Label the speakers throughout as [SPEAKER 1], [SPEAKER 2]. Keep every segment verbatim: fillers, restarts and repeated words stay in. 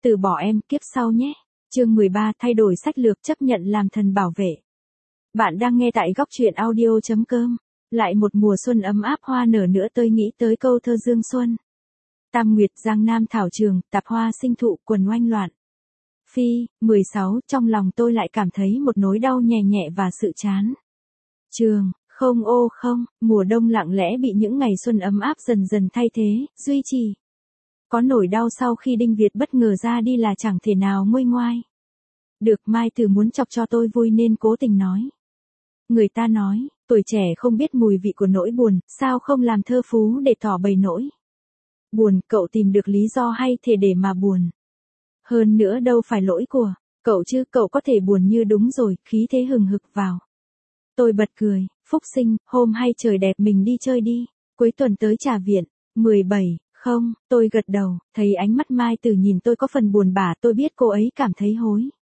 [SPEAKER 1] Từ bỏ em kiếp sau nhé. Chương mười ba thay đổi sách lược chấp nhận làm thần bảo vệ. Bạn đang nghe tại góc truyện audio chấm com. Lại một mùa xuân ấm áp hoa nở nữa tôi nghĩ tới câu thơ Dương Xuân. Tam Nguyệt Giang Nam thảo trường, tạp hoa sinh thụ quần oanh loạn. Phi, mười sáu, trong lòng tôi lại cảm thấy một nỗi đau nhẹ nhẹ và sự chán. Trường, không ô không, mùa đông lặng lẽ bị những ngày xuân ấm áp dần dần thay thế, duy trì. Có nỗi đau sau khi Đinh Việt bất ngờ ra đi là chẳng thể nào nguôi ngoai. Được Mai Từ muốn chọc cho tôi vui nên cố tình nói. Người ta nói, tuổi trẻ không biết mùi vị của nỗi buồn, sao không làm thơ phú để tỏ bày nỗi buồn, cậu tìm được lý do hay thể để mà buồn. Hơn nữa đâu phải lỗi của cậu chứ, cậu có thể buồn như đúng rồi, khí thế hừng hực vào. Tôi bật cười, Phúc Sinh, hôm hay trời đẹp mình đi chơi đi, cuối tuần tới Trà Viện. mười bảy, không, tôi gật đầu, thấy ánh mắt Mai Từ nhìn tôi có phần buồn bã, tôi biết cô ấy cảm thấy hối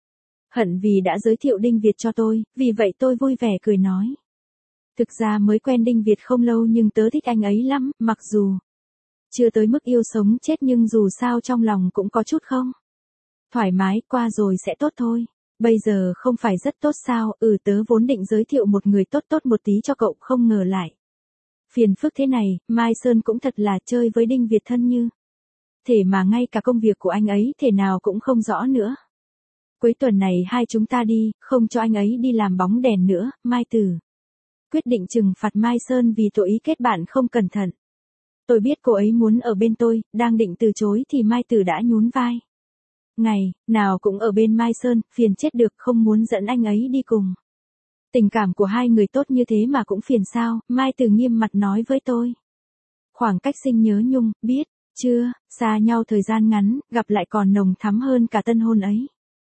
[SPEAKER 1] hận vì đã giới thiệu Đinh Việt cho tôi, vì vậy tôi vui vẻ cười nói. Thực ra mới quen Đinh Việt không lâu nhưng tớ thích anh ấy lắm, mặc dù chưa tới mức yêu sống chết nhưng dù sao trong lòng cũng có chút không thoải mái, qua rồi sẽ tốt thôi. Bây giờ không phải rất tốt sao? Ừ, tớ vốn định giới thiệu một người tốt tốt một tí cho cậu, không ngờ lại phiền phức thế này. Mai Sơn cũng thật là chơi với Đinh Việt thân như thể mà ngay cả công việc của anh ấy thể nào cũng không rõ nữa. Cuối tuần này hai chúng ta đi, không cho anh ấy đi làm bóng đèn nữa. Mai Từ quyết định trừng phạt Mai Sơn vì tội ý kết bạn không cẩn thận. Tôi biết cô ấy muốn ở bên tôi, đang định từ chối thì Mai Từ đã nhún vai. Ngày nào cũng ở bên Mai Sơn, phiền chết được, không muốn dẫn anh ấy đi cùng. Tình cảm của hai người tốt như thế mà cũng phiền sao? Mai Từ nghiêm mặt nói với tôi. Khoảng cách sinh nhớ nhung, biết chưa, xa nhau thời gian ngắn, gặp lại còn nồng thắm hơn cả tân hôn ấy.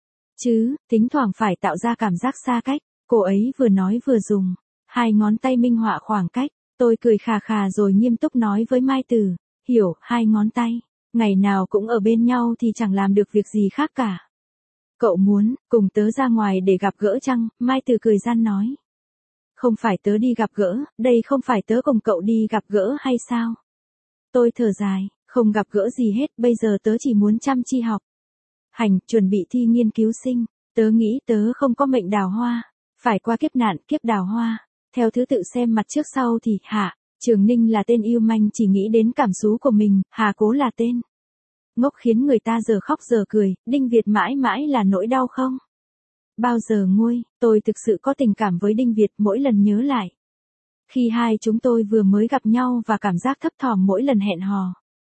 [SPEAKER 1] Chứ, thỉnh thoảng phải tạo ra cảm giác xa cách. Cô ấy vừa nói vừa dùng hai ngón tay minh họa khoảng cách. Tôi cười khà khà rồi nghiêm túc nói với Mai Từ. Hiểu, hai ngón tay. Ngày nào cũng ở bên nhau thì chẳng làm được việc gì khác cả. Cậu muốn cùng tớ ra ngoài để gặp gỡ chăng? Mai Từ cười gian nói. Không phải tớ đi gặp gỡ, đây không phải tớ cùng cậu đi gặp gỡ hay sao? Tôi thở dài, không gặp gỡ gì hết, bây giờ tớ chỉ muốn chăm chi học hành, chuẩn bị thi nghiên cứu sinh. Tớ nghĩ tớ không có mệnh đào hoa, phải qua kiếp nạn, kiếp đào hoa. Theo thứ tự xem mặt trước sau thì Hạ Trường Ninh là tên yêu manh chỉ nghĩ đến cảm xúc của mình, Hà Cố là tên ngốc khiến người ta giờ khóc giờ cười, Đinh Việt mãi mãi là nỗi đau không bao giờ nguôi. Tôi thực sự có tình cảm với Đinh Việt, mỗi lần nhớ lại khi hai chúng tôi vừa mới gặp nhau và cảm giác thấp thỏm mỗi lần hẹn hò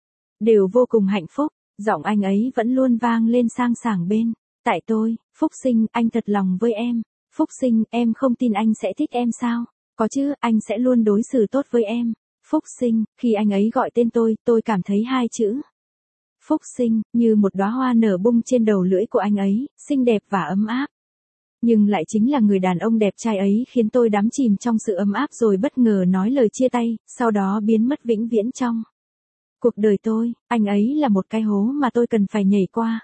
[SPEAKER 1] đều vô cùng hạnh phúc. Giọng anh ấy vẫn luôn vang lên sang sảng bên tại tôi. Phúc Sinh, anh thật lòng với em. Phúc Sinh, em không tin anh sẽ thích em sao? Có chứ, anh sẽ luôn đối xử tốt với em. Phúc Sinh, khi anh ấy gọi tên tôi, tôi cảm thấy hai chữ Phúc Sinh như một đóa hoa nở bung trên đầu lưỡi của anh ấy, xinh đẹp và ấm áp. Nhưng lại chính là người đàn ông đẹp trai ấy khiến tôi đắm chìm trong sự ấm áp rồi bất ngờ nói lời chia tay, sau đó biến mất vĩnh viễn trong cuộc đời tôi. Anh ấy là một cái hố mà tôi cần phải nhảy qua.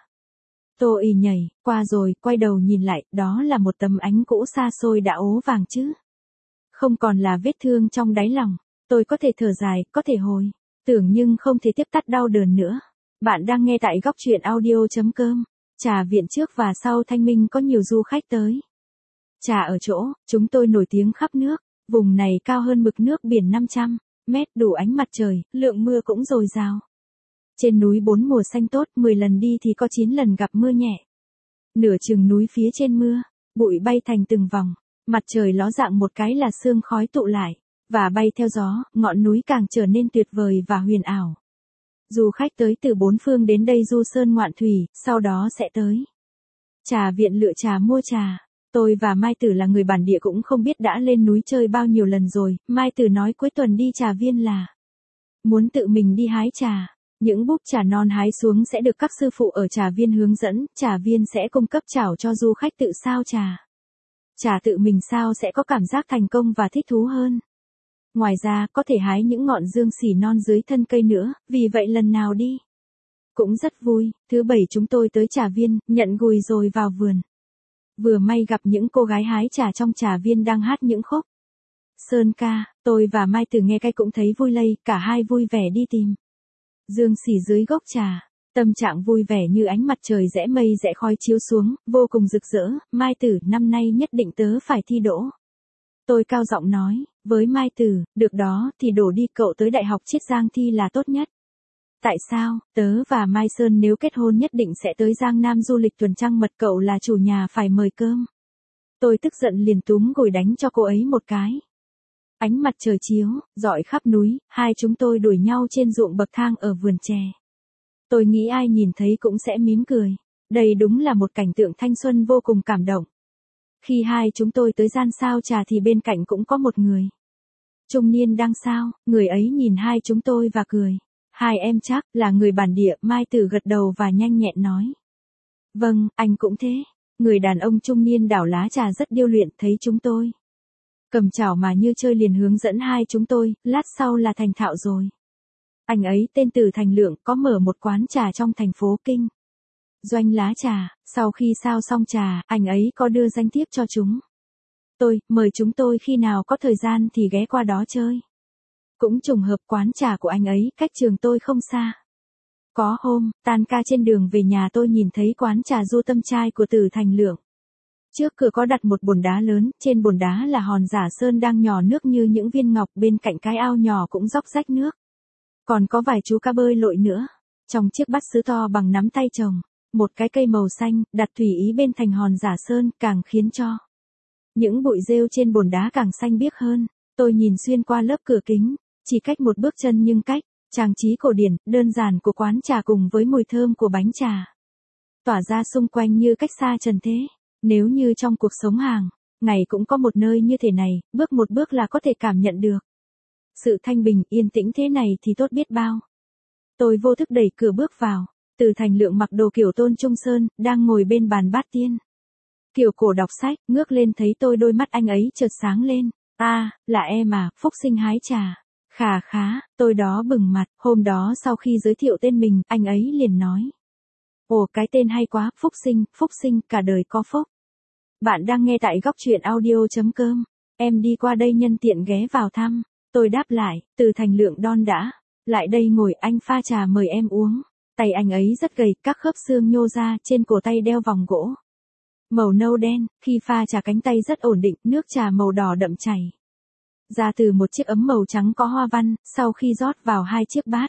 [SPEAKER 1] Tôi ì nhảy qua rồi, quay đầu nhìn lại, đó là một tấm ánh cũ xa xôi đã ố vàng chứ không còn là vết thương trong đáy lòng. Tôi có thể thở dài, có thể hồi tưởng nhưng không thể tiếp tắt đau đớn nữa. Bạn đang nghe tại góc truyện audio chấm com. Trà Viện trước và sau Thanh Minh có nhiều du khách tới trà ở chỗ chúng tôi nổi tiếng khắp nước. Vùng này cao hơn mực nước biển năm trăm mét, đủ ánh mặt trời, lượng mưa cũng dồi dào. Trên núi bốn mùa xanh tốt, mười lần đi thì có chín lần gặp mưa nhẹ. Nửa chừng núi phía trên mưa, bụi bay thành từng vòng. Mặt trời ló dạng một cái là sương khói tụ lại và bay theo gió, ngọn núi càng trở nên tuyệt vời và huyền ảo. Du khách tới từ bốn phương đến đây du sơn ngoạn thủy, sau đó sẽ tới Trà Viện lựa trà mua trà. Tôi và Mai Từ là người bản địa cũng không biết đã lên núi chơi bao nhiêu lần rồi. Mai Từ nói cuối tuần đi Trà Viên là muốn tự mình đi hái trà. Những búp trà non hái xuống sẽ được các sư phụ ở Trà Viên hướng dẫn, Trà Viên sẽ cung cấp chảo cho du khách tự sao trà. Trà tự mình sao sẽ có cảm giác thành công và thích thú hơn. Ngoài ra, có thể hái những ngọn dương xỉ non dưới thân cây nữa, vì vậy lần nào đi cũng rất vui. Thứ bảy chúng tôi tới Trà Viên, nhận gùi rồi vào vườn. Vừa may gặp những cô gái hái trà trong Trà Viên đang hát những khúc sơn ca. Tôi và Mai Từ nghe cái cũng thấy vui lây, cả hai vui vẻ đi tìm dương xỉ dưới gốc trà. Tâm trạng vui vẻ như ánh mặt trời rẽ mây rẽ khói chiếu xuống, vô cùng rực rỡ. Mai Tử, năm nay nhất định tớ phải thi đỗ. Tôi cao giọng nói, với Mai Tử, được đó thì đổ đi, cậu tới Đại học Chiết Giang thi là tốt nhất. Tại sao? Tớ và Mai Sơn nếu kết hôn nhất định sẽ tới Giang Nam du lịch tuần trăng mật, cậu là chủ nhà phải mời cơm. Tôi tức giận liền túm gồi đánh cho cô ấy một cái. Ánh mặt trời chiếu, rọi khắp núi, hai chúng tôi đuổi nhau trên ruộng bậc thang ở vườn chè. Tôi nghĩ ai nhìn thấy cũng sẽ mỉm cười. Đây đúng là một cảnh tượng thanh xuân vô cùng cảm động. Khi hai chúng tôi tới gian sao trà thì bên cạnh cũng có một người trung niên đang sao, người ấy nhìn hai chúng tôi và cười. Hai em chắc là người bản địa, Mai Tử gật đầu và nhanh nhẹn nói. Vâng, anh cũng thế. Người đàn ông trung niên đảo lá trà rất điêu luyện, thấy chúng tôi cầm chảo mà như chơi liền hướng dẫn hai chúng tôi, lát sau là thành thạo rồi. Anh ấy tên Từ Thành Lượng, có mở một quán trà trong thành phố Kinh Doanh lá trà. Sau khi sao xong trà, anh ấy có đưa danh thiếp cho chúng tôi, mời chúng tôi khi nào có thời gian thì ghé qua đó chơi. Cũng trùng hợp quán trà của anh ấy cách trường tôi không xa. Có hôm, tan ca trên đường về nhà tôi nhìn thấy quán trà Du Tâm Trai của Từ Thành Lượng. Trước cửa có đặt một bồn đá lớn, trên bồn đá là hòn giả sơn đang nhỏ nước như những viên ngọc, bên cạnh cái ao nhỏ cũng róc rách nước. Còn có vài chú cá bơi lội nữa. Trong chiếc bát sứ to bằng nắm tay chồng, một cái cây màu xanh, đặt tùy ý bên thành hòn giả sơn, càng khiến cho những bụi rêu trên bồn đá càng xanh biếc hơn. Tôi nhìn xuyên qua lớp cửa kính, chỉ cách một bước chân nhưng cách trang trí cổ điển, đơn giản của quán trà cùng với mùi thơm của bánh trà tỏa ra xung quanh như cách xa trần thế. Nếu như trong cuộc sống hàng ngày cũng có một nơi như thế này, bước một bước là có thể cảm nhận được sự thanh bình, yên tĩnh thế này thì tốt biết bao. Tôi vô thức đẩy cửa bước vào. Từ Thành Lượng mặc đồ kiểu Tôn Trung Sơn, đang ngồi bên bàn bát tiên kiểu cổ đọc sách, ngước lên thấy tôi, đôi mắt anh ấy chợt sáng lên. A, à, là em à, Phúc Sinh hái trà. Khà khá, tôi đó bừng mặt. Hôm đó sau khi giới thiệu tên mình, anh ấy liền nói. Ồ, cái tên hay quá, Phúc Sinh, Phúc Sinh, cả đời có phúc. Bạn đang nghe tại góc truyện audio.com. Em đi qua đây nhân tiện ghé vào thăm. Tôi đáp lại. Từ Thành Lượng đon đã. Lại đây ngồi, anh pha trà mời em uống. Tay anh ấy rất gầy, các khớp xương nhô ra, trên cổ tay đeo vòng gỗ màu nâu đen. Khi pha trà cánh tay rất ổn định, nước trà màu đỏ đậm chảy ra từ một chiếc ấm màu trắng có hoa văn. Sau khi rót vào hai chiếc bát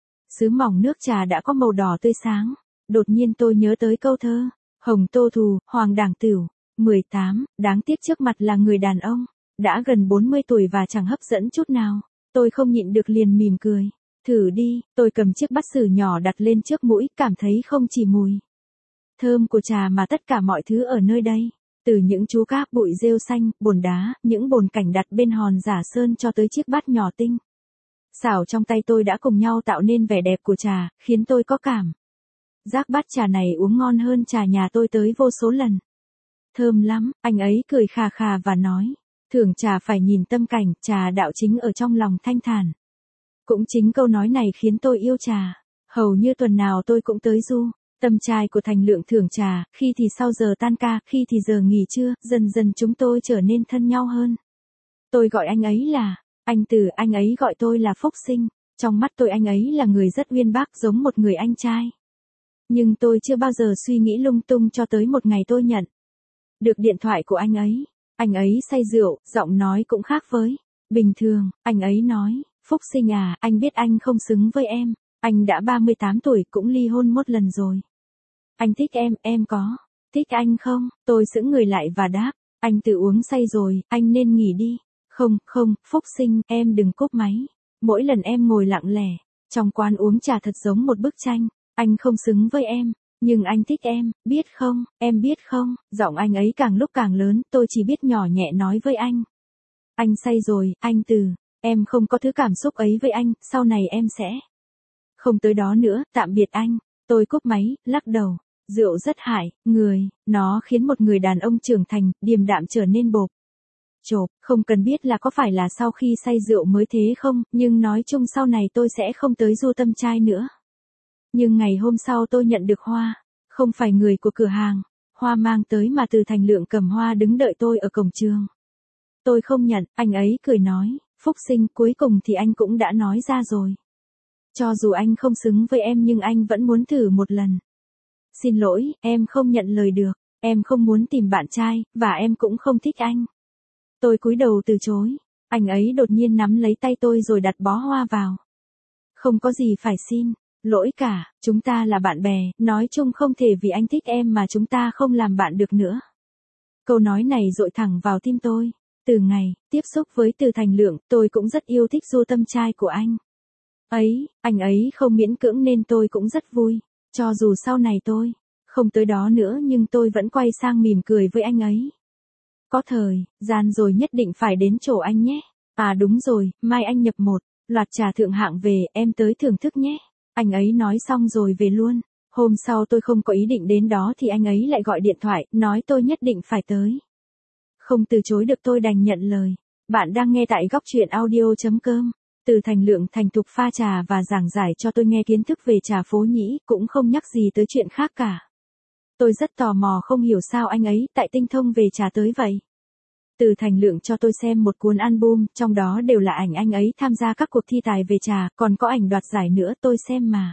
[SPEAKER 1] sứ mỏng, nước trà đã có màu đỏ tươi sáng. Đột nhiên tôi nhớ tới câu thơ Hồng Tô Thù, Hoàng Đảng Tửu. mười tám, đáng tiếc trước mặt là người đàn ông đã gần bốn mươi tuổi và chẳng hấp dẫn chút nào. Tôi không nhịn được liền mỉm cười. Thử đi. Tôi cầm chiếc bát sứ nhỏ đặt lên trước mũi, cảm thấy không chỉ mùi thơm của trà mà tất cả mọi thứ ở nơi đây, từ những chú cá, bụi rêu xanh, bồn đá, những bồn cảnh đặt bên hòn giả sơn cho tới chiếc bát nhỏ tinh xảo trong tay tôi đã cùng nhau tạo nên vẻ đẹp của trà, khiến tôi có cảm giác bát trà này uống ngon hơn trà nhà tôi tới vô số lần. Thơm lắm. Anh ấy cười khà khà và nói, thưởng trà phải nhìn tâm cảnh, trà đạo chính ở trong lòng thanh thản. Cũng chính câu nói này khiến tôi yêu trà. Hầu như tuần nào tôi cũng tới Du Tâm Trai của Thành Lượng thưởng trà, khi thì sau giờ tan ca, khi thì giờ nghỉ trưa, dần dần chúng tôi trở nên thân nhau hơn. Tôi gọi anh ấy là anh Từ, anh ấy gọi tôi là Phúc Sinh. Trong mắt tôi anh ấy là người rất uyên bác, giống một người anh trai. Nhưng tôi chưa bao giờ suy nghĩ lung tung cho tới một ngày tôi nhận được điện thoại của anh ấy. Anh ấy say rượu, giọng nói cũng khác với bình thường. Anh ấy nói, Phúc Sinh à, anh biết anh không xứng với em. Anh đã ba mươi tám tuổi, cũng ly hôn một lần rồi. Anh thích em, em có thích anh không? Tôi sững người lại và đáp, anh tự uống say rồi, anh nên nghỉ đi. Không, không, Phúc Sinh, em đừng cúp máy. Mỗi lần em ngồi lặng lẻ trong quán uống trà thật giống một bức tranh. Anh không xứng với em, nhưng anh thích em, biết không, em biết không? Giọng anh ấy càng lúc càng lớn, tôi chỉ biết nhỏ nhẹ nói với anh. Anh say rồi, anh Từ, em không có thứ cảm xúc ấy với anh, sau này em sẽ không tới đó nữa, tạm biệt anh. Tôi cúp máy, lắc đầu. Rượu rất hại người, nó khiến một người đàn ông trưởng thành, điềm đạm trở nên bộp chộp. Không cần biết là có phải là sau khi say rượu mới thế không, nhưng nói chung sau này tôi sẽ không tới Du Tâm Trai nữa. Nhưng ngày hôm sau tôi nhận được hoa, không phải người của cửa hàng hoa mang tới mà Từ Thành Lượng cầm hoa đứng đợi tôi ở cổng trường. Tôi không nhận, anh ấy cười nói, Phúc Sinh, cuối cùng thì anh cũng đã nói ra rồi. Cho dù anh không xứng với em nhưng anh vẫn muốn thử một lần. Xin lỗi, em không nhận lời được. Em không muốn tìm bạn trai, và em cũng không thích anh. Tôi cúi đầu từ chối. Anh ấy đột nhiên nắm lấy tay tôi rồi đặt bó hoa vào. Không có gì phải xin lỗi cả, chúng ta là bạn bè, nói chung không thể vì anh thích em mà chúng ta không làm bạn được nữa. Câu nói này dội thẳng vào tim tôi. Từ ngày tiếp xúc với Từ Thành Lượng, tôi cũng rất yêu thích Du Tâm trai của anh. Ấy, anh ấy không miễn cưỡng nên tôi cũng rất vui. Cho dù sau này tôi không tới đó nữa nhưng tôi vẫn quay sang mỉm cười với anh ấy. Có thời gian rồi nhất định phải đến chỗ anh nhé. À đúng rồi, mai anh nhập một loạt trà thượng hạng về, em tới thưởng thức nhé. Anh ấy nói xong rồi về luôn. Hôm sau tôi không có ý định đến đó thì anh ấy lại gọi điện thoại, nói tôi nhất định phải tới. Không từ chối được tôi đành nhận lời. Bạn đang nghe tại góc truyện audio.com. Từ Thành Lượng thành thục pha trà và giảng giải cho tôi nghe kiến thức về trà phố nhĩ, cũng không nhắc gì tới chuyện khác cả. Tôi rất tò mò không hiểu sao anh ấy tại tinh thông về trà tới vậy. Từ Thành Lượng cho tôi xem một cuốn album, trong đó đều là ảnh anh ấy tham gia các cuộc thi tài về trà, còn có ảnh đoạt giải nữa, tôi xem mà.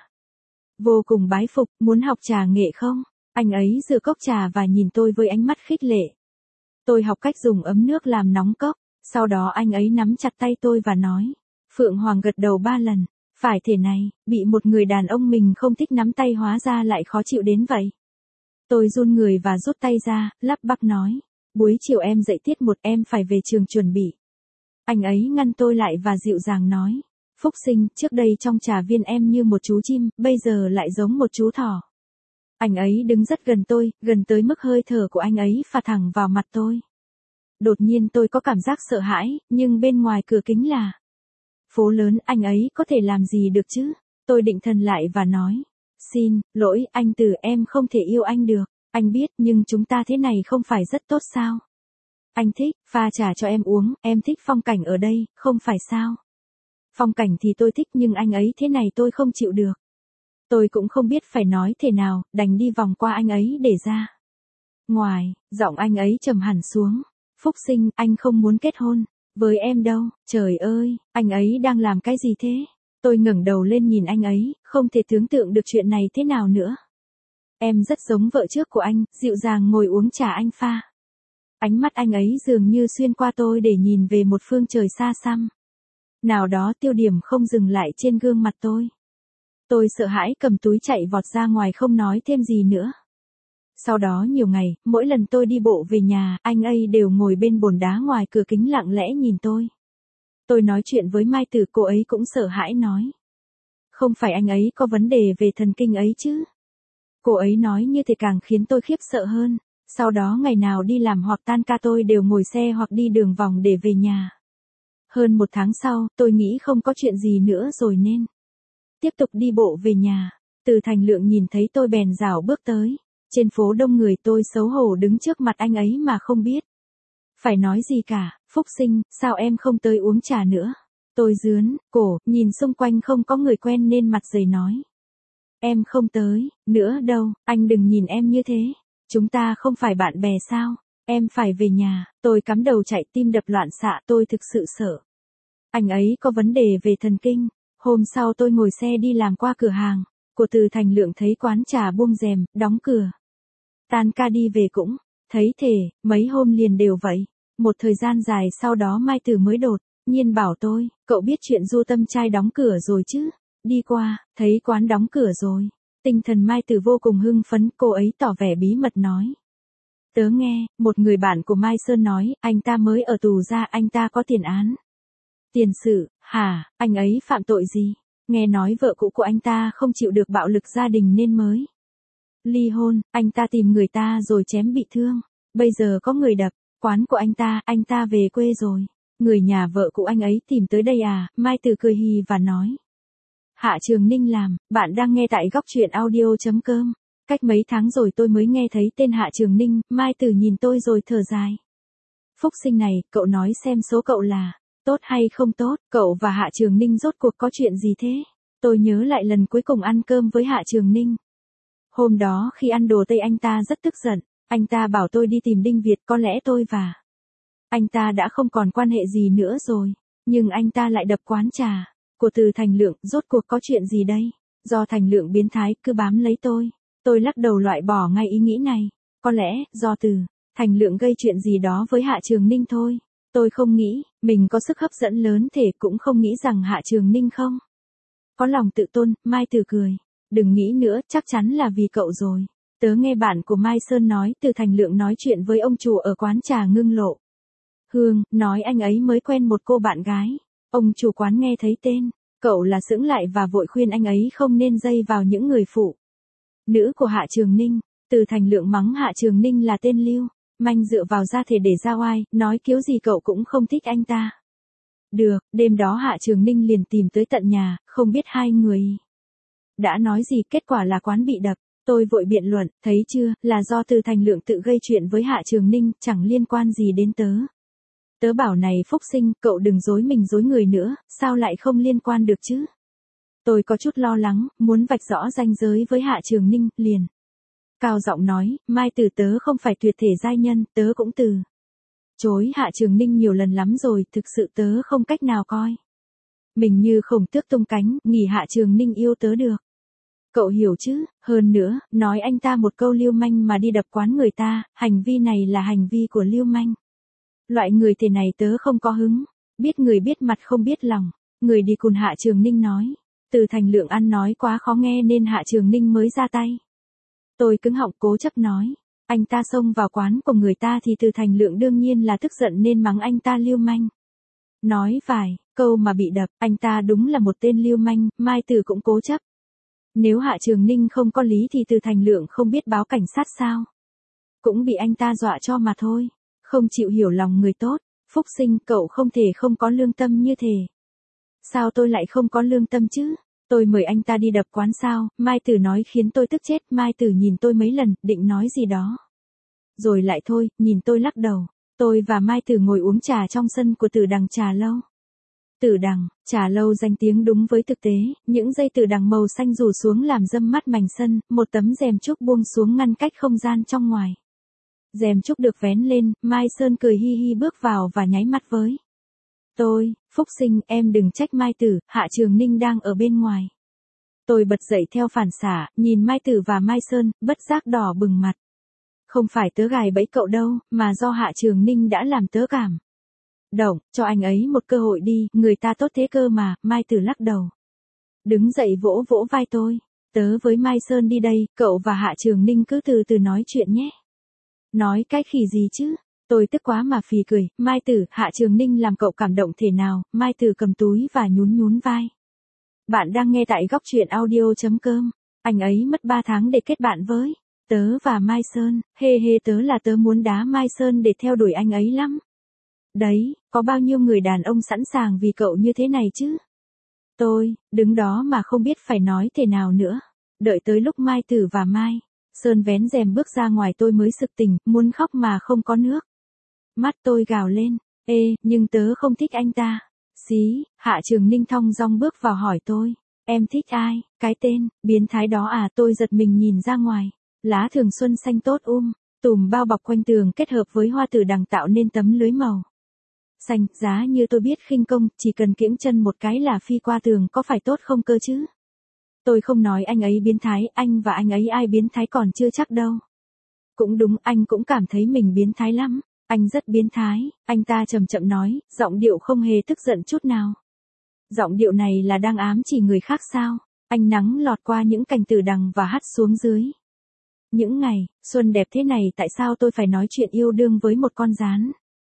[SPEAKER 1] Vô cùng bái phục, muốn học trà nghệ không? Anh ấy rửa cốc trà và nhìn tôi với ánh mắt khích lệ. Tôi học cách dùng ấm nước làm nóng cốc, sau đó anh ấy nắm chặt tay tôi và nói. Phượng Hoàng gật đầu ba lần. Phải thể này, bị một người đàn ông mình không thích nắm tay hóa ra lại khó chịu đến vậy. Tôi run người và rút tay ra, lắp bắp nói. Buổi chiều em dạy tiết một, em phải về trường chuẩn bị. Anh ấy ngăn tôi lại và dịu dàng nói. Phúc Sinh, trước đây trong trà viên em như một chú chim, bây giờ lại giống một chú thỏ. Anh ấy đứng rất gần tôi, gần tới mức hơi thở của anh ấy phả thẳng vào mặt tôi. Đột nhiên tôi có cảm giác sợ hãi, nhưng bên ngoài cửa kính là phố lớn, anh ấy có thể làm gì được chứ? Tôi định thần lại và nói. Xin lỗi, anh Từ, em không thể yêu anh được. Anh biết, nhưng chúng ta thế này không phải rất tốt sao? Anh thích, pha trà cho em uống, em thích phong cảnh ở đây, không phải sao? Phong cảnh thì tôi thích nhưng anh ấy thế này tôi không chịu được. Tôi cũng không biết phải nói thế nào, đành đi vòng qua anh ấy để ra. Ngoài, giọng anh ấy trầm hẳn xuống. Phúc Sinh, anh không muốn kết hôn với em đâu. Trời ơi, anh ấy đang làm cái gì thế? Tôi ngẩng đầu lên nhìn anh ấy, không thể tưởng tượng được chuyện này thế nào nữa. Em rất giống vợ trước của anh, dịu dàng ngồi uống trà anh pha. Ánh mắt anh ấy dường như xuyên qua tôi để nhìn về một phương trời xa xăm. Nào đó tiêu điểm không dừng lại trên gương mặt tôi. Tôi sợ hãi cầm túi chạy vọt ra ngoài không nói thêm gì nữa. Sau đó nhiều ngày, mỗi lần tôi đi bộ về nhà, anh ấy đều ngồi bên bồn đá ngoài cửa kính lặng lẽ nhìn tôi. Tôi nói chuyện với Mai Tử, cô ấy cũng sợ hãi nói. Không phải anh ấy có vấn đề về thần kinh ấy chứ? Cô ấy nói như thế càng khiến tôi khiếp sợ hơn. Sau đó ngày nào đi làm hoặc tan ca tôi đều ngồi xe hoặc đi đường vòng để về nhà. Hơn một tháng sau, tôi nghĩ không có chuyện gì nữa rồi nên tiếp tục đi bộ về nhà. Từ Thành Lượng nhìn thấy tôi bèn rảo bước tới. Trên phố đông người, tôi xấu hổ đứng trước mặt anh ấy mà không biết phải nói gì cả. Phúc Sinh, sao em không tới uống trà nữa? Tôi rướn cổ, nhìn xung quanh không có người quen nên mặt dày nói. Em không tới nữa đâu, anh đừng nhìn em như thế. Chúng ta không phải bạn bè sao? Em phải về nhà. Tôi cắm đầu chạy, tim đập loạn xạ, tôi thực sự sợ. Anh ấy có vấn đề về thần kinh. Hôm sau tôi ngồi xe đi làm qua cửa hàng của Từ Thành Lượng, thấy quán trà buông rèm, đóng cửa. Tan ca đi về cũng thấy thể, mấy hôm liền đều vậy. Một thời gian dài sau đó Mai Tử mới đột nhiên bảo tôi, cậu biết chuyện Du Tâm trai đóng cửa rồi chứ? Đi qua, thấy quán đóng cửa rồi. Tinh thần Mai Tử vô cùng hưng phấn, cô ấy tỏ vẻ bí mật nói. Tớ nghe, một người bạn của Mai Sơn nói, anh ta mới ở tù ra, anh ta có tiền án. Tiền sự, hả, anh ấy phạm tội gì? Nghe nói vợ cũ của anh ta không chịu được bạo lực gia đình nên mới ly hôn, anh ta tìm người ta rồi chém bị thương. Bây giờ có người đập quán của anh ta, anh ta về quê rồi. Người nhà vợ cũ anh ấy tìm tới đây à? Mai Tử cười hì và nói. Hạ Trường Ninh làm, bạn đang nghe tại góc truyện audio.com. Cách mấy tháng rồi tôi mới nghe thấy tên Hạ Trường Ninh. Mai Tử nhìn tôi rồi thở dài. Phúc Sinh này, cậu nói xem số cậu là tốt hay không tốt? Cậu và Hạ Trường Ninh rốt cuộc có chuyện gì thế? Tôi nhớ lại lần cuối cùng ăn cơm với Hạ Trường Ninh. Hôm đó khi ăn đồ Tây anh ta rất tức giận. Anh ta bảo tôi đi tìm Đinh Việt, có lẽ tôi và anh ta đã không còn quan hệ gì nữa rồi. Nhưng anh ta lại đập quán trà của của Từ Thành Lượng, rốt cuộc có chuyện gì đây? Do Thành Lượng biến thái cứ bám lấy tôi. Tôi lắc đầu loại bỏ ngay ý nghĩ này. Có lẽ, do Từ Thành Lượng gây chuyện gì đó với Hạ Trường Ninh thôi. Tôi không nghĩ, mình có sức hấp dẫn lớn thể cũng không nghĩ rằng Hạ Trường Ninh không có lòng tự tôn. Mai Từ cười. Đừng nghĩ nữa, chắc chắn là vì cậu rồi. Tớ nghe bạn của Mai Sơn nói Từ Thành Lượng nói chuyện với ông chủ ở quán trà Ngưng Lộ Hương, nói anh ấy mới quen một cô bạn gái. Ông chủ quán nghe thấy tên, cậu là sững lại và vội khuyên anh ấy không nên dây vào những người phụ nữ của Hạ Trường Ninh. Từ Thành Lượng mắng Hạ Trường Ninh là tên lưu manh dựa vào ra thể để ra oai, nói kiểu gì cậu cũng không thích anh ta. Được, đêm đó Hạ Trường Ninh liền tìm tới tận nhà, không biết hai người đã nói gì, kết quả là quán bị đập. Tôi vội biện luận, thấy chưa, là do Từ Thành Lượng tự gây chuyện với Hạ Trường Ninh, chẳng liên quan gì đến tớ. Tớ bảo này Phúc Sinh, cậu đừng dối mình dối người nữa, sao lại không liên quan được chứ? Tôi có chút lo lắng, muốn vạch rõ ranh giới với Hạ Trường Ninh, liền cao giọng nói, Mai Từ tớ không phải tuyệt thể giai nhân, tớ cũng từ chối Hạ Trường Ninh nhiều lần lắm rồi, thực sự tớ không cách nào coi mình như khổng tước tung cánh, nghỉ Hạ Trường Ninh yêu tớ được. Cậu hiểu chứ, hơn nữa, nói anh ta một câu lưu manh mà đi đập quán người ta, hành vi này là hành vi của lưu manh. Loại người thế này tớ không có hứng, biết người biết mặt không biết lòng. Người đi cùng Hạ Trường Ninh nói, Từ Thành Lượng ăn nói quá khó nghe nên Hạ Trường Ninh mới ra tay. Tôi cứng họng cố chấp nói, anh ta xông vào quán của người ta thì Từ Thành Lượng đương nhiên là tức giận nên mắng anh ta lưu manh. Nói vài câu mà bị đập, anh ta đúng là một tên lưu manh. Mai Từ cũng cố chấp. Nếu Hạ Trường Ninh không có lý thì Từ Thành Lượng không biết báo cảnh sát sao? Cũng bị anh ta dọa cho mà thôi. Không chịu hiểu lòng người tốt. Phúc Sinh, cậu không thể không có lương tâm như thế. Sao tôi lại không có lương tâm chứ? Tôi mời anh ta đi đập quán sao? Mai Từ nói khiến tôi tức chết. Mai Từ nhìn tôi mấy lần, định nói gì đó. Rồi lại thôi, nhìn tôi lắc đầu. Tôi và Mai Từ ngồi uống trà trong sân của Tử Đằng Trà Lâu. Tử Đằng, trà lâu danh tiếng đúng với thực tế, những dây tử đằng màu xanh rủ xuống làm râm mắt mảnh sân, một tấm rèm trúc buông xuống ngăn cách không gian trong ngoài. Rèm trúc được vén lên, Mai Sơn cười hi hi bước vào và nháy mắt với tôi. Phúc Sinh, em đừng trách Mai Tử, Hạ Trường Ninh đang ở bên ngoài. Tôi bật dậy theo phản xạ, nhìn Mai Tử và Mai Sơn, bất giác đỏ bừng mặt. Không phải tớ gài bẫy cậu đâu, mà do Hạ Trường Ninh đã làm tớ cảm động, cho anh ấy một cơ hội đi, người ta tốt thế cơ mà. Mai Tử lắc đầu. Đứng dậy vỗ vỗ vai tôi. Tớ với Mai Sơn đi đây, cậu và Hạ Trường Ninh cứ từ từ nói chuyện nhé. Nói cái khỉ gì chứ? Tôi tức quá mà phì cười. Mai Tử, Hạ Trường Ninh làm cậu cảm động thế nào? Mai Tử cầm túi và nhún nhún vai. Bạn đang nghe tại góc truyện audio chấm com. Anh ấy mất ba tháng để kết bạn với tớ và Mai Sơn. Hê hê, tớ là tớ muốn đá Mai Sơn để theo đuổi anh ấy lắm. Đấy, có bao nhiêu người đàn ông sẵn sàng vì cậu như thế này chứ? Tôi, đứng đó mà không biết phải nói thế nào nữa. Đợi tới lúc Mai Tử và Mai Sơn vén rèm bước ra ngoài tôi mới sực tỉnh, muốn khóc mà không có nước. Mắt tôi gào lên, ê, nhưng tớ không thích anh ta. Xí, Hạ Trường Ninh thong dong bước vào hỏi tôi, em thích ai? Cái tên biến thái đó à? Tôi giật mình nhìn ra ngoài. Lá thường xuân xanh tốt um, tùm bao bọc quanh tường kết hợp với hoa tử đằng tạo nên tấm lưới màu xanh. Giá như tôi biết khinh công, chỉ cần kiễng chân một cái là phi qua tường, có phải tốt không cơ chứ? Tôi không nói anh ấy biến thái, anh và anh ấy ai biến thái còn chưa chắc đâu. Cũng đúng, anh cũng cảm thấy mình biến thái lắm. Anh rất biến thái, anh ta chậm chậm nói, giọng điệu không hề tức giận chút nào. Giọng điệu này là đang ám chỉ người khác sao? Ánh nắng lọt qua những cành tử đằng và hắt xuống dưới. Những ngày xuân đẹp thế này tại sao tôi phải nói chuyện yêu đương với một con gián?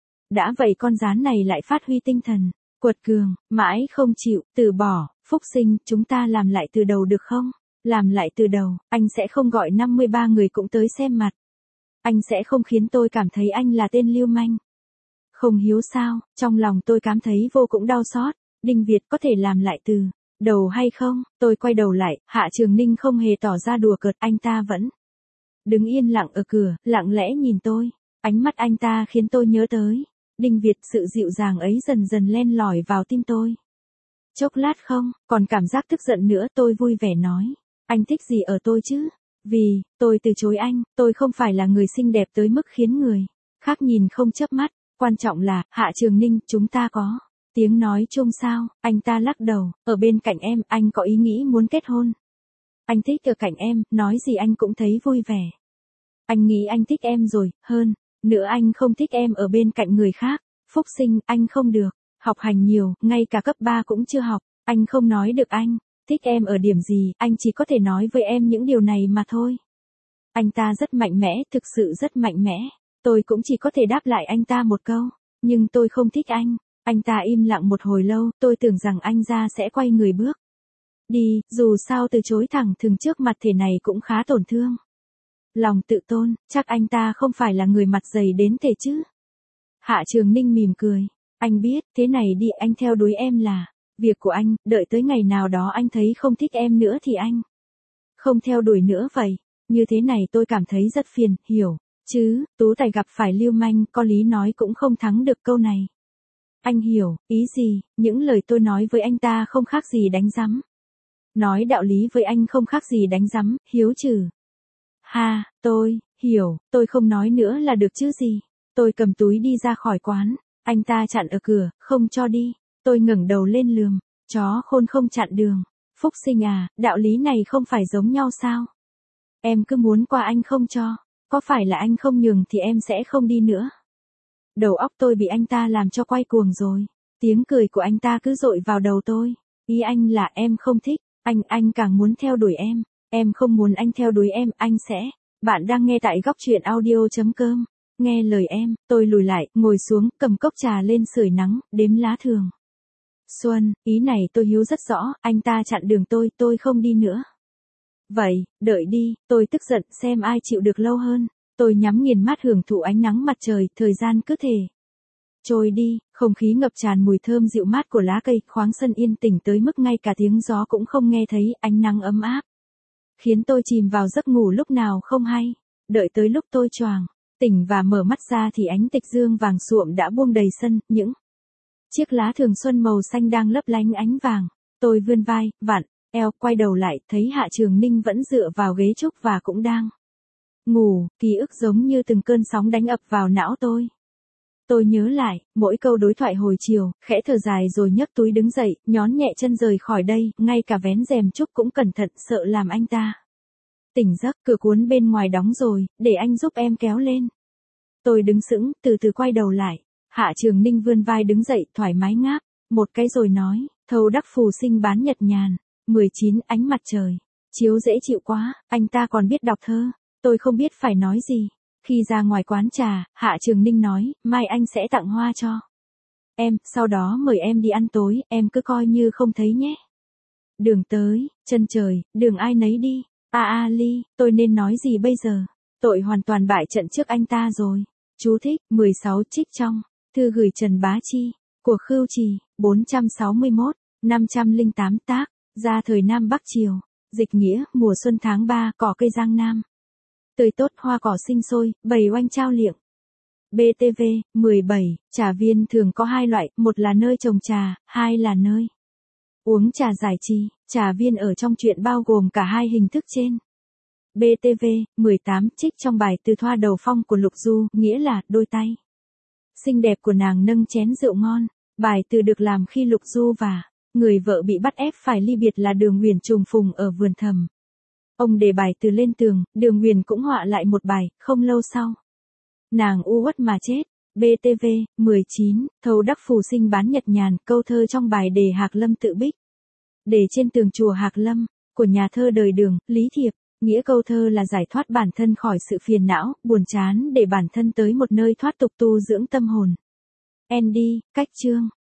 [SPEAKER 1] Đã vậy con gián này lại phát huy tinh thần quật cường, mãi không chịu từ bỏ. Phúc Sinh, chúng ta làm lại từ đầu được không? Làm lại từ đầu, anh sẽ không gọi năm mươi ba người cũng tới xem mặt. Anh sẽ không khiến tôi cảm thấy anh là tên lưu manh. Không hiếu sao? Trong lòng tôi cảm thấy vô cùng đau xót. Đinh Việt có thể làm lại từ đầu hay không? Tôi quay đầu lại, Hạ Trường Ninh không hề tỏ ra đùa cợt, anh ta vẫn đứng yên lặng ở cửa, lặng lẽ nhìn tôi. Ánh mắt anh ta khiến tôi nhớ tới Đinh Việt, sự dịu dàng ấy dần dần len lỏi vào tim tôi. Chốc lát không, còn cảm giác tức giận nữa, tôi vui vẻ nói, anh thích gì ở tôi chứ? Vì, tôi từ chối anh, tôi không phải là người xinh đẹp tới mức khiến người khác nhìn không chớp mắt. Quan trọng là, Hạ Trường Ninh, chúng ta có Tiếng nói chung sao, anh ta lắc đầu, ở bên cạnh em, anh có ý nghĩ muốn kết hôn. Anh thích ở cạnh em, nói gì anh cũng thấy vui vẻ. Anh nghĩ anh thích em rồi, hơn nữa anh không thích em ở bên cạnh người khác. Phúc Sinh, anh không được, học hành nhiều, ngay cả cấp ba cũng chưa học, anh không nói được anh thích em ở điểm gì, anh chỉ có thể nói với em những điều này mà thôi. Anh ta rất mạnh mẽ, thực sự rất mạnh mẽ. Tôi cũng chỉ có thể đáp lại anh ta một câu, nhưng tôi không thích anh. Anh ta im lặng một hồi lâu, tôi tưởng rằng anh ra sẽ quay người bước đi, dù sao từ chối thẳng thừng trước mặt thể này cũng khá tổn thương. Lòng tự tôn, chắc anh ta không phải là người mặt dày đến thế chứ. Hạ Trường Ninh mỉm cười, anh biết, thế này đi, anh theo đuổi em là việc của anh, đợi tới ngày nào đó anh thấy không thích em nữa thì anh không theo đuổi nữa vậy. Như thế này tôi cảm thấy rất phiền, hiểu chứ, Tú Tài gặp phải lưu manh, có lý nói cũng không thắng được câu này. Anh hiểu, ý gì, những lời tôi nói với anh ta không khác gì đánh rắm. Nói đạo lý với anh không khác gì đánh rắm, hiếu trừ. Ha, tôi, hiểu, tôi không nói nữa là được chứ gì. Tôi cầm túi đi ra khỏi quán, anh ta chặn ở cửa, không cho đi. Tôi ngẩng đầu lên lườm, chó khôn không chặn đường. Phúc Sinh à, đạo lý này không phải giống nhau sao? Em cứ muốn qua anh không cho, có phải là anh không nhường thì em sẽ không đi nữa. Đầu óc tôi bị anh ta làm cho quay cuồng rồi. Tiếng cười của anh ta cứ dội vào đầu tôi. Ý anh là em không thích, anh, anh càng muốn theo đuổi em. Em không muốn anh theo đuổi em, anh sẽ. Bạn đang nghe tại góc truyện audio.com. Nghe lời em, tôi lùi lại, ngồi xuống, cầm cốc trà lên sưởi nắng, đếm lá thường. Xuân, ý này tôi hiếu rất rõ, anh ta chặn đường tôi, tôi không đi nữa. Vậy, đợi đi, tôi tức giận xem ai chịu được lâu hơn. Tôi nhắm nghiền mắt hưởng thụ ánh nắng mặt trời, thời gian cứ thể trôi đi, không khí ngập tràn mùi thơm dịu mát của lá cây, khoáng sân yên tĩnh tới mức ngay cả tiếng gió cũng không nghe thấy, ánh nắng ấm áp khiến tôi chìm vào giấc ngủ lúc nào không hay. Đợi tới lúc tôi choàng tỉnh và mở mắt ra thì ánh tịch dương vàng suộm đã buông đầy sân, những chiếc lá thường xuân màu xanh đang lấp lánh ánh vàng. Tôi vươn vai, vặn eo, quay đầu lại, thấy Hạ Trường Ninh vẫn dựa vào ghế trúc và cũng đang ngủ, ký ức giống như từng cơn sóng đánh ập vào não tôi. Tôi nhớ lại, mỗi câu đối thoại hồi chiều, khẽ thở dài rồi nhấc túi đứng dậy, nhón nhẹ chân rời khỏi đây, ngay cả vén rèm trúc cũng cẩn thận, sợ làm anh ta tỉnh giấc. Cửa cuốn bên ngoài đóng rồi, để anh giúp em kéo lên. Tôi đứng sững, từ từ quay đầu lại. Hạ Trường Ninh vươn vai đứng dậy, thoải mái ngáp một cái rồi nói, Thâu Đắc Phù Sinh bán nhật nhàn. mười chín Ánh mặt trời chiếu dễ chịu quá, anh ta còn biết đọc thơ. Tôi không biết phải nói gì. Khi ra ngoài quán trà, Hạ Trường Ninh nói, mai anh sẽ tặng hoa cho em, sau đó mời em đi ăn tối, em cứ coi như không thấy nhé. Đường tới, chân trời, đường ai nấy đi. A A Ly, tôi nên nói gì bây giờ? Tội hoàn toàn bại trận trước anh ta rồi. Chú thích, mười sáu trích trong thư gửi Trần Bá Chi, của Khưu Trì, bốn trăm sáu mươi mốt, năm trăm lẻ tám tác, ra thời Nam Bắc Triều, dịch nghĩa, mùa xuân tháng ba, cỏ cây Giang Nam. Tươi tốt hoa cỏ sinh sôi, bầy oanh trao liệng. bê tê vê, mười bảy, trà viên thường có hai loại, một là nơi trồng trà, hai là nơi uống trà giải trí. Trà viên ở trong truyện bao gồm cả hai hình thức trên. bê tê vê, mười tám, trích trong bài Từ Thoa Đầu Phong của Lục Du, nghĩa là, đôi tay xinh đẹp của nàng nâng chén rượu ngon. Bài từ được làm khi Lục Du và người vợ bị bắt ép phải ly biệt là Đường Huyền trùng phùng ở vườn thầm. Ông để bài từ lên tường, Đường Huyền cũng họa lại một bài, không lâu sau nàng u uất mà chết. bê tê vê, mười chín, Thâu Đắc Phù Sinh bán nhật nhàn, câu thơ trong bài đề Hạc Lâm tự bích. Để trên tường chùa Hạc Lâm, của nhà thơ đời Đường, Lý Thiệp, nghĩa câu thơ là giải thoát bản thân khỏi sự phiền não, buồn chán để bản thân tới một nơi thoát tục tu dưỡng tâm hồn. Andy, cách chương.